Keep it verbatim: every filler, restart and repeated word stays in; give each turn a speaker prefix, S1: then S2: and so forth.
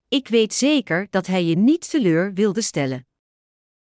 S1: Ik weet zeker dat hij je niet teleur wilde stellen.